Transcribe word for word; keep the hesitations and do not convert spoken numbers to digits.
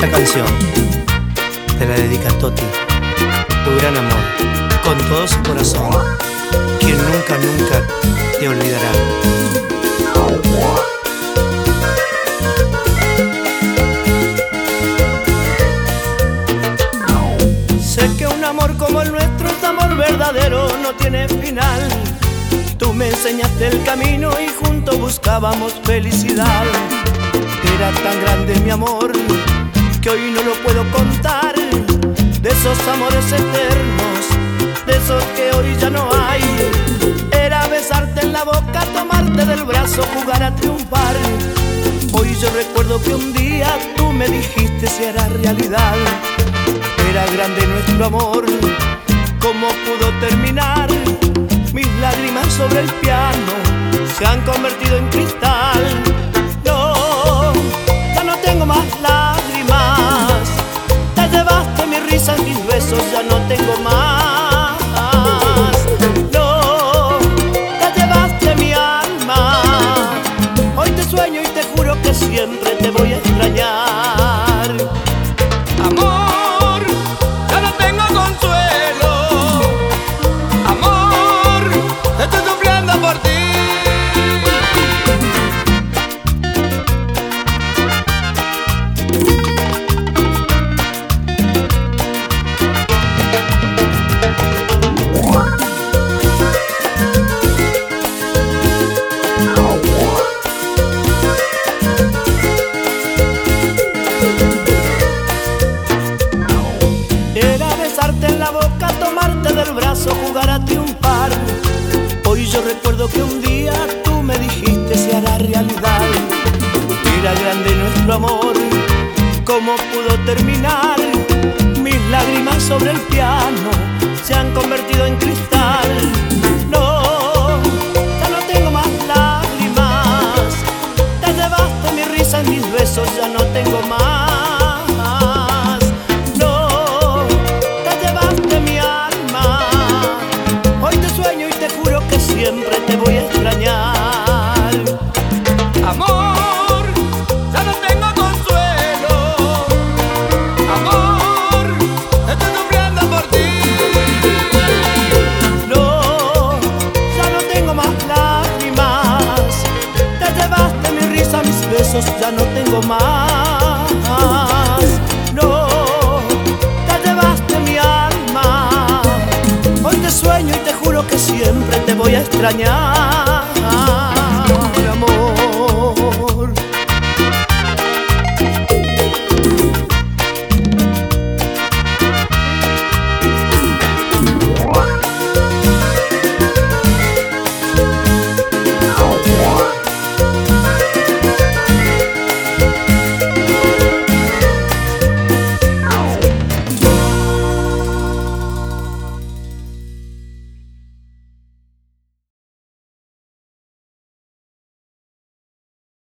Esta canción te la dedica a Toti, tu gran amor, con todo su corazón, quien nunca, nunca te olvidará. Sé que un amor como el nuestro, este amor verdadero, no tiene final. Tú me enseñaste el camino y juntos buscábamos felicidad. Era tan grande mi amor que hoy no lo puedo contar. De esos amores eternos, de esos que hoy ya no hay. Era besarte en la boca, tomarte del brazo, jugar a triunfar. Hoy yo recuerdo que un día tú me dijiste si era realidad. Era grande nuestro amor, ¿cómo pudo terminar? Mis lágrimas sobre el piano se han convertido en cristal. No, ya no tengo más lágrimas. Te llevaste mi risa, mis besos, ya no tengo más. No, te llevaste mi alma. Hoy te sueño y te juro que siempre te voy a extrañar. Amor, ya no tengo consuelo. Amor, estoy sufriendo por ti. Era besarte en la boca, tomarte del brazo, jugar a triunfar. Hoy yo recuerdo que un día tú me dijiste se hará realidad. Era grande nuestro amor, ¿cómo pudo terminar? Mis lágrimas sobre el piano se han convertido en cristal. No, ya no tengo más lágrimas. Te llevaste mi risa y mis besos, ya no tengo más. Siempre te voy a extrañar. Amor, ya no tengo consuelo. Amor, estoy sufriendo por ti. No, ya no tengo más lágrimas. Te llevaste mi risa, mis besos, ya no tengo más. No, te llevaste mi alma. Hoy te sueño y te juro que siempre te voy a extrañar.